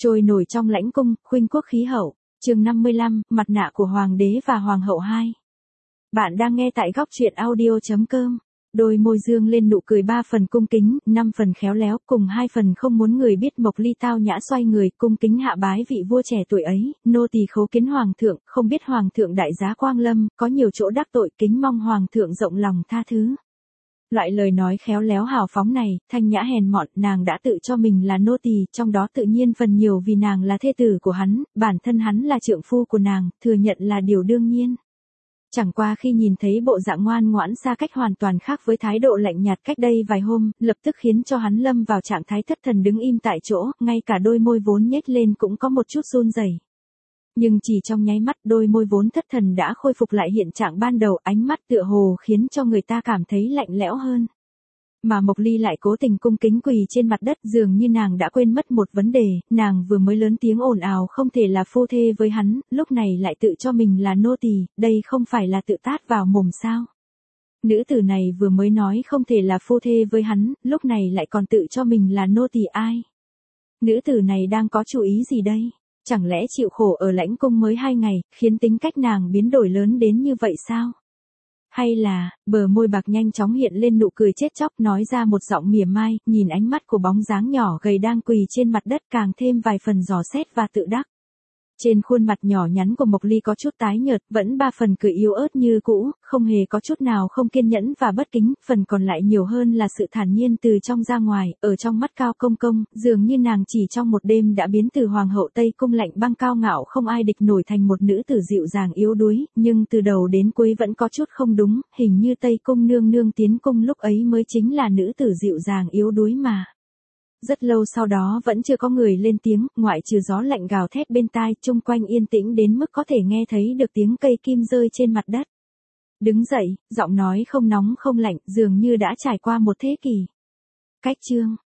Trôi nổi trong lãnh cung, khuynh quốc khí hậu. Chương 55, mặt nạ của hoàng đế và hoàng hậu 2. Bạn đang nghe tại góc truyện audio.com. Đôi môi dương lên nụ cười 3 phần cung kính, 5 phần khéo léo, cùng 2 phần không muốn người biết. Mộc Ly tao nhã xoay người, cung kính hạ bái vị vua trẻ tuổi ấy, nô tỳ khấu kiến hoàng thượng, không biết hoàng thượng đại giá quang lâm, có nhiều chỗ đắc tội, kính mong hoàng thượng rộng lòng tha thứ. Loại lời nói khéo léo hào phóng này, thanh nhã hèn mọn, nàng đã tự cho mình là nô tỳ, trong đó tự nhiên phần nhiều vì nàng là thê tử của hắn, bản thân hắn là trượng phu của nàng, thừa nhận là điều đương nhiên. Chẳng qua khi nhìn thấy bộ dạng ngoan ngoãn xa cách hoàn toàn khác với thái độ lạnh nhạt cách đây vài hôm, lập tức khiến cho hắn lâm vào trạng thái thất thần đứng im tại chỗ, ngay cả đôi môi vốn nhếch lên cũng có một chút run rẩy. Nhưng chỉ trong nháy mắt, đôi môi vốn thất thần đã khôi phục lại hiện trạng ban đầu, ánh mắt tựa hồ khiến cho người ta cảm thấy lạnh lẽo hơn. Mà Mộc Ly lại cố tình cung kính quỳ trên mặt đất, dường như nàng đã quên mất một vấn đề, nàng vừa mới lớn tiếng ồn ào không thể là phu thê với hắn, lúc này lại tự cho mình là nô tỳ, đây không phải là tự tát vào mồm sao? Nữ tử này vừa mới nói không thể là phu thê với hắn, lúc này lại còn tự cho mình là nô tỳ ai? Nữ tử này đang có chủ ý gì đây? Chẳng lẽ chịu khổ ở lãnh cung mới 2 ngày, khiến tính cách nàng biến đổi lớn đến như vậy sao? Hay là, bờ môi bạc nhanh chóng hiện lên nụ cười chết chóc, nói ra một giọng mỉa mai, nhìn ánh mắt của bóng dáng nhỏ gầy đang quỳ trên mặt đất càng thêm vài phần dò xét và tự đắc. Trên khuôn mặt nhỏ nhắn của Mộc Ly có chút tái nhợt, vẫn 3 phần cười yếu ớt như cũ, không hề có chút nào không kiên nhẫn và bất kính, phần còn lại nhiều hơn là sự thản nhiên từ trong ra ngoài, ở trong mắt Cao Công Công, dường như nàng chỉ trong một đêm đã biến từ hoàng hậu Tây Cung lạnh băng cao ngạo không ai địch nổi thành một nữ tử dịu dàng yếu đuối, nhưng từ đầu đến cuối vẫn có chút không đúng, hình như Tây Cung nương nương tiến cung lúc ấy mới chính là nữ tử dịu dàng yếu đuối mà. Rất lâu sau đó vẫn chưa có người lên tiếng, ngoại trừ gió lạnh gào thét bên tai, chung quanh yên tĩnh đến mức có thể nghe thấy được tiếng cây kim rơi trên mặt đất. Đứng dậy, giọng nói không nóng không lạnh, dường như đã trải qua một thế kỷ. Cách chương